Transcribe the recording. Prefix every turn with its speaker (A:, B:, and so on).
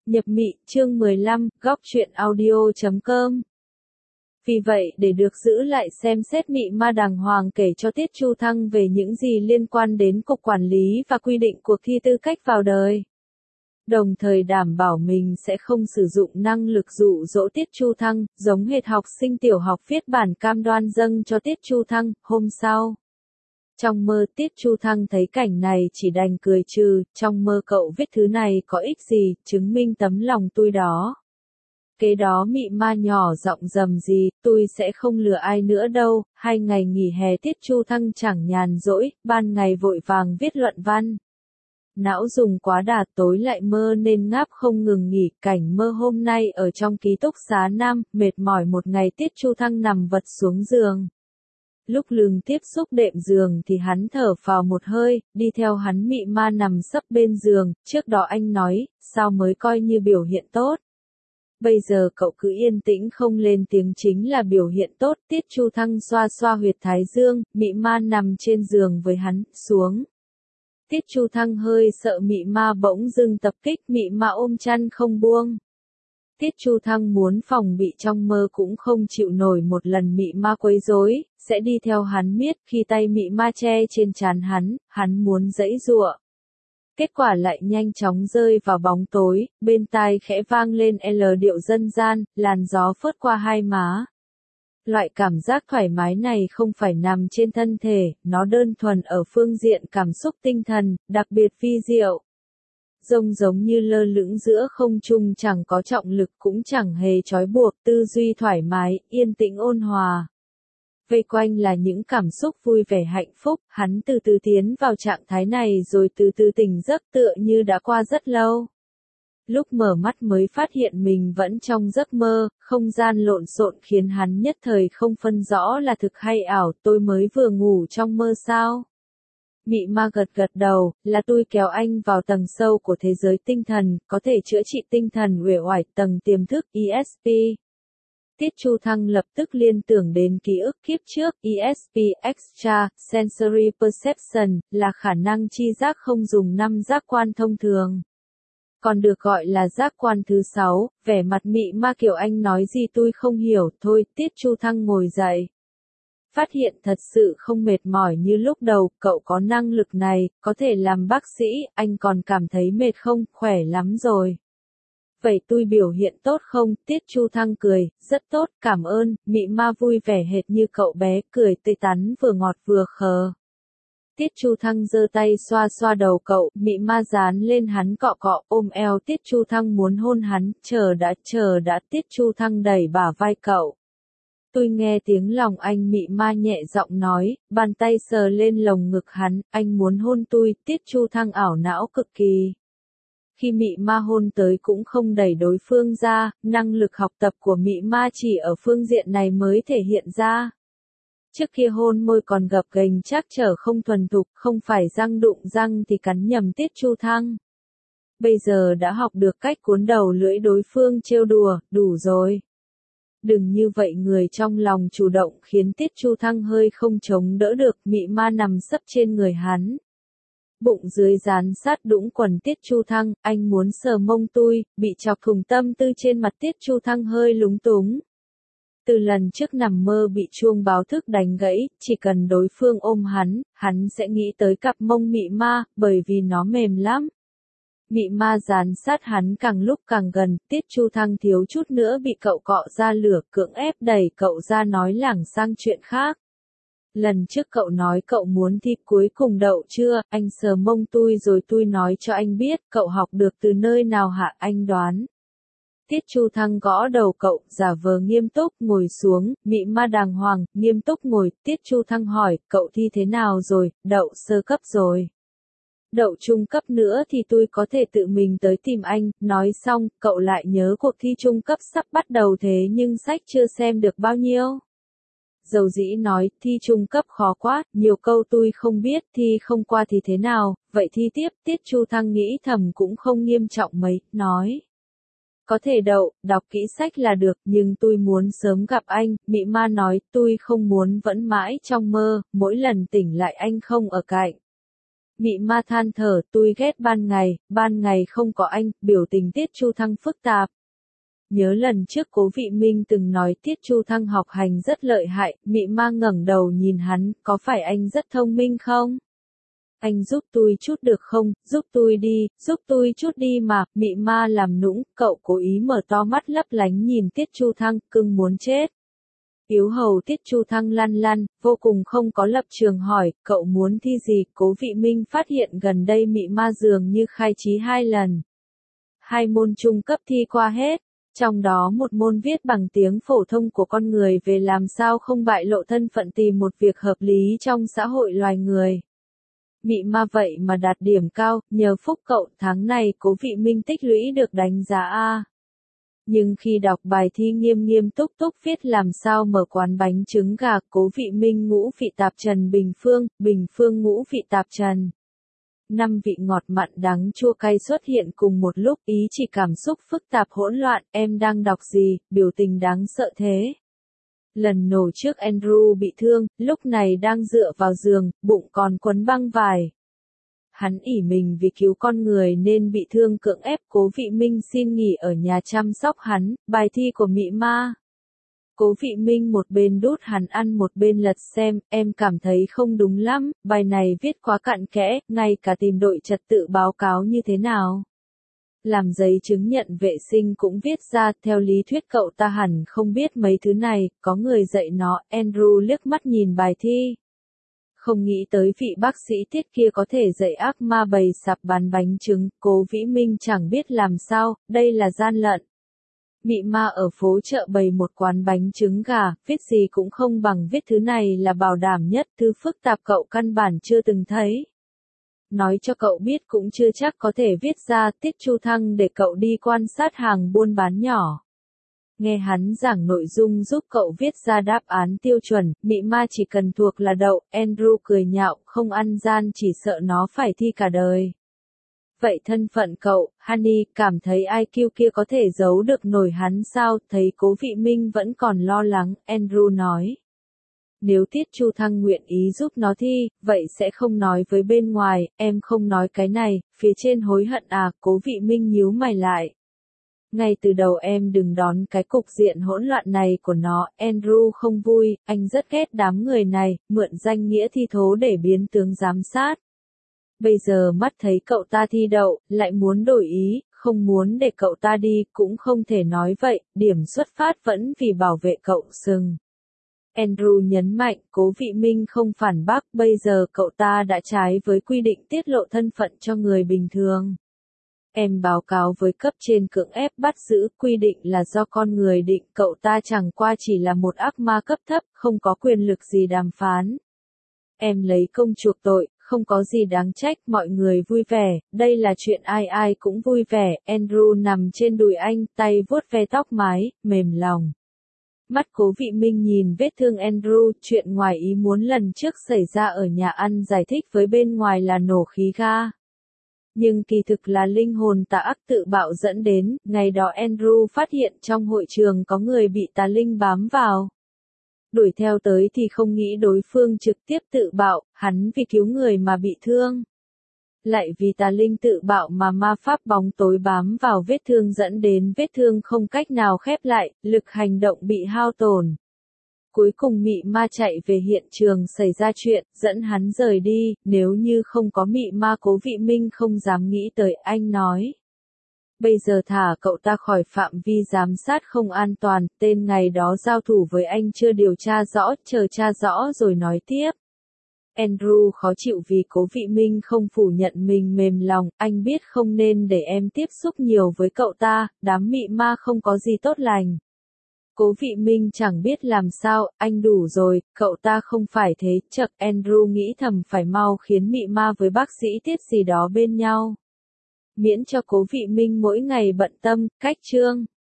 A: Nhập Mị, chương 15, góc truyện audio.com. Vì vậy để được giữ lại xem xét Mị Ma đàng hoàng kể cho Tiết Chu Thăng về những gì liên quan đến cục quản lý và quy định cuộc thi tư cách vào đời. Đồng thời đảm bảo mình sẽ không sử dụng năng lực dụ dỗ Tiết Chu Thăng, giống hệt học sinh tiểu học viết bản cam đoan dâng cho Tiết Chu Thăng. Hôm sau, trong mơ Tiết Chu Thăng thấy cảnh này chỉ đành cười trừ, trong mơ cậu viết thứ này có ích gì, chứng minh tấm lòng tôi đó. Kế đó Mị Ma nhỏ giọng rầm rì, tôi sẽ không lừa ai nữa đâu. 2 ngày nghỉ hè Tiết Chu Thăng chẳng nhàn rỗi, ban ngày vội vàng viết luận văn. Não dùng quá đà tối lại mơ nên ngáp không ngừng nghỉ. Cảnh mơ hôm nay ở trong ký túc xá Nam, mệt mỏi một ngày Tiết Chu Thăng nằm vật xuống giường. Lúc lưng tiếp xúc đệm giường thì hắn thở phào một hơi, đi theo hắn Mị Ma nằm sấp bên giường, trước đó anh nói, sao mới coi như biểu hiện tốt. Bây giờ cậu cứ yên tĩnh không lên tiếng chính là biểu hiện tốt. Tiết Chu Thăng xoa xoa huyệt thái dương, Mị Ma nằm trên giường với hắn, xuống. Tiết Chu Thăng hơi sợ Mị Ma bỗng dưng tập kích, Mị Ma ôm chăn không buông. Tiết Chu Thăng muốn phòng bị trong mơ cũng không chịu nổi một lần Mị Ma quấy rối, sẽ đi theo hắn miết. Khi tay Mị Ma che trên trán hắn muốn giãy giụa. Kết quả lại nhanh chóng rơi vào bóng tối, bên tai khẽ vang lên điệu dân gian, làn gió phớt qua hai má. Loại cảm giác thoải mái này không phải nằm trên thân thể, nó đơn thuần ở phương diện cảm xúc tinh thần, đặc biệt vi diệu. Giống như lơ lửng giữa không trung, chẳng có trọng lực cũng chẳng hề trói buộc, tư duy thoải mái, yên tĩnh ôn hòa. Vây quanh là những cảm xúc vui vẻ hạnh phúc, hắn từ từ tiến vào trạng thái này rồi từ từ tỉnh giấc tựa như đã qua rất lâu. Lúc mở mắt mới phát hiện mình vẫn trong giấc mơ, không gian lộn xộn khiến hắn nhất thời không phân rõ là thực hay ảo. Tôi mới vừa ngủ trong mơ sao? Mị Ma gật gật đầu, là tôi kéo anh vào tầng sâu của thế giới tinh thần, có thể chữa trị tinh thần uể oải, tầng tiềm thức ESP. Tiết Chu Thăng lập tức liên tưởng đến ký ức kiếp trước. ESP, Extra Sensory Perception, là khả năng tri giác không dùng 5 giác quan thông thường. Còn được gọi là giác quan thứ 6, vẻ mặt Mị Ma kiểu anh nói gì tôi không hiểu. Thôi, Tiết Chu Thăng ngồi dậy. Phát hiện thật sự không mệt mỏi như lúc đầu, cậu có năng lực này, có thể làm bác sĩ, anh còn cảm thấy mệt không? Khỏe lắm rồi. Vậy tôi biểu hiện tốt không? Tiết Chu Thăng cười, rất tốt, cảm ơn. Mị Ma vui vẻ hệt như cậu bé, cười tươi tắn vừa ngọt vừa khờ. Tiết Chu Thăng giơ tay xoa xoa đầu cậu, Mị Ma dán lên hắn cọ cọ, ôm eo Tiết Chu Thăng muốn hôn hắn. Chờ đã, Tiết Chu Thăng đẩy bả vai cậu. Tôi nghe tiếng lòng anh, Mị Ma nhẹ giọng nói, bàn tay sờ lên lồng ngực hắn, anh muốn hôn tôi. Tiết Chu Thăng ảo não cực kỳ. Khi Mị Ma hôn tới cũng không đẩy đối phương ra, năng lực học tập của Mị Ma chỉ ở phương diện này mới thể hiện ra. Trước kia hôn môi còn gập ghềnh trắc trở không thuần thục, không phải răng đụng răng thì cắn nhầm Tiết Chu Thăng. Bây giờ đã học được cách cuốn đầu lưỡi đối phương trêu đùa, đủ rồi. Đừng như vậy, người trong lòng chủ động khiến Tiết Chu Thăng hơi không chống đỡ được. Mị Ma nằm sấp trên người hắn. Bụng dưới dán sát đũng quần Tiết Chu Thăng, anh muốn sờ mông tôi, bị chọc thủng tâm tư trên mặt Tiết Chu Thăng hơi lúng túng. Từ lần trước nằm mơ bị chuông báo thức đánh gãy, chỉ cần đối phương ôm hắn sẽ nghĩ tới cặp mông Mị Ma, bởi vì nó mềm lắm. Mị Ma dán sát hắn càng lúc càng gần, Tiết Chu Thăng thiếu chút nữa bị cậu cọ ra lửa, cưỡng ép đẩy cậu ra nói lảng sang chuyện khác. Lần trước cậu nói cậu muốn thi cuối cùng đậu chưa? Anh sờ mông tôi rồi tôi nói cho anh biết, cậu học được từ nơi nào hả? Anh đoán. Tiết Chu Thăng gõ đầu cậu, giả vờ nghiêm túc, ngồi xuống. Mị Ma đàng hoàng, nghiêm túc ngồi. Tiết Chu Thăng hỏi, cậu thi thế nào rồi? Đậu sơ cấp rồi. Đậu trung cấp nữa thì tôi có thể tự mình tới tìm anh. Nói xong, cậu lại nhớ cuộc thi trung cấp sắp bắt đầu thế nhưng sách chưa xem được bao nhiêu. Dầu dĩ nói, thi trung cấp khó quá, nhiều câu tôi không biết, thi không qua thì thế nào, vậy thi tiếp. Tiết Chu Thăng nghĩ thầm cũng không nghiêm trọng mấy, nói. Có thể đậu, đọc kỹ sách là được, nhưng tôi muốn sớm gặp anh. Mị Ma nói, tôi không muốn vẫn mãi trong mơ, mỗi lần tỉnh lại anh không ở cạnh. Mị ma than thở, tôi ghét ban ngày không có anh, biểu tình Tiết Chu Thăng phức tạp. Nhớ lần trước Cố Vị Minh từng nói Tiết Chu Thăng học hành rất lợi hại, mị ma ngẩng đầu nhìn hắn, có phải anh rất thông minh không? Anh giúp tôi chút được không, giúp tôi chút đi mà, mị ma làm nũng, cậu cố ý mở to mắt lấp lánh nhìn Tiết Chu Thăng, cưng muốn chết. Yếu hầu Tiết Chu Thăng lăn lăn, vô cùng không có lập trường hỏi, cậu muốn thi gì, Cố Vị Minh phát hiện gần đây mị ma dường như khai trí 2 lần. 2 môn trung cấp thi qua hết, trong đó một môn viết bằng tiếng phổ thông của con người về làm sao không bại lộ thân phận tìm một việc hợp lý trong xã hội loài người. Mị ma vậy mà đạt điểm cao, nhờ phúc cậu tháng này Cố Vị Minh tích lũy được đánh giá A. Nhưng khi đọc bài thi nghiêm nghiêm túc viết làm sao mở quán bánh trứng gà, Cố Vị Minh ngũ vị tạp trần Bình Phương ngũ vị tạp trần. 5 vị ngọt mặn đắng chua cay xuất hiện cùng một lúc, ý chỉ cảm xúc phức tạp hỗn loạn, em đang đọc gì, biểu tình đáng sợ thế. Lần nổ trước Andrew bị thương, lúc này đang dựa vào giường, bụng còn quấn băng vải. Hắn ỷ mình vì cứu con người nên bị thương cưỡng ép, Cố Vị Minh xin nghỉ ở nhà chăm sóc hắn, bài thi của mị ma. Cố Vị Minh một bên đút hắn ăn một bên lật xem, em cảm thấy không đúng lắm, bài này viết quá cặn kẽ, ngay cả tìm đội trật tự báo cáo như thế nào. Làm giấy chứng nhận vệ sinh cũng viết ra, theo lý thuyết cậu ta hẳn không biết mấy thứ này, có người dạy nó, Andrew liếc mắt nhìn bài thi. Không nghĩ tới vị bác sĩ Tiết kia có thể dạy ác ma bày sạp bán bánh trứng, Cố Vĩ Minh chẳng biết làm sao, đây là gian lận. Mị ma ở phố chợ bày một quán bánh trứng gà, viết gì cũng không bằng viết thứ này là bảo đảm nhất, thứ phức tạp cậu căn bản chưa từng thấy. Nói cho cậu biết cũng chưa chắc có thể viết ra, Tiết Chu Thăng để cậu đi quan sát hàng buôn bán nhỏ. Nghe hắn giảng nội dung giúp cậu viết ra đáp án tiêu chuẩn, mị ma chỉ cần thuộc là đậu, Andrew cười nhạo, không ăn gian chỉ sợ nó phải thi cả đời. Vậy thân phận cậu, Honey, cảm thấy IQ kia có thể giấu được nổi hắn sao, thấy Cố Vị Minh vẫn còn lo lắng, Andrew nói. Nếu Tiết Chu Thăng nguyện ý giúp nó thi, vậy sẽ không nói với bên ngoài, em không nói cái này, phía trên hối hận à, Cố Vị Minh nhíu mày lại. Ngay từ đầu em đừng đón cái cục diện hỗn loạn này của nó, Andrew không vui, anh rất ghét đám người này, mượn danh nghĩa thi thố để biến tướng giám sát. Bây giờ mắt thấy cậu ta thi đậu, lại muốn đổi ý, không muốn để cậu ta đi, cũng không thể nói vậy, điểm xuất phát vẫn vì bảo vệ cậu sừng. Andrew nhấn mạnh, Cố Vị Minh không phản bác, bây giờ cậu ta đã trái với quy định tiết lộ thân phận cho người bình thường. Em báo cáo với cấp trên cưỡng ép bắt giữ, quy định là do con người định, cậu ta chẳng qua chỉ là một ác ma cấp thấp, không có quyền lực gì đàm phán. Em lấy công chuộc tội, không có gì đáng trách, mọi người vui vẻ, đây là chuyện ai ai cũng vui vẻ, Andrew nằm trên đùi anh, tay vuốt ve tóc mái, mềm lòng. Mắt Cố Vị Minh nhìn vết thương Andrew, chuyện ngoài ý muốn lần trước xảy ra ở nhà ăn giải thích với bên ngoài là nổ khí ga. Nhưng kỳ thực là linh hồn tà ác tự bạo dẫn đến, ngày đó Andrew phát hiện trong hội trường có người bị tà linh bám vào. Đuổi theo tới thì không nghĩ đối phương trực tiếp tự bạo, hắn vì cứu người mà bị thương. Lại vì tà linh tự bạo mà ma pháp bóng tối bám vào vết thương dẫn đến vết thương không cách nào khép lại, lực hành động bị hao tổn. Cuối cùng mị ma chạy về hiện trường xảy ra chuyện, dẫn hắn rời đi, nếu như không có mị ma Cố Vị Minh không dám nghĩ tới, anh nói. Bây giờ thả cậu ta khỏi phạm vi giám sát không an toàn, tên ngày đó giao thủ với anh chưa điều tra rõ, chờ tra rõ rồi nói tiếp. Andrew khó chịu vì Cố Vị Minh không phủ nhận mình mềm lòng, anh biết không nên để em tiếp xúc nhiều với cậu ta, đám mị ma không có gì tốt lành. Cố Vị Minh chẳng biết làm sao, anh đủ rồi, cậu ta không phải thế, chậc Andrew nghĩ thầm phải mau khiến mị ma với bác sĩ Tiết gì đó bên nhau. Miễn cho Cố Vị Minh mỗi ngày bận tâm, cách chương.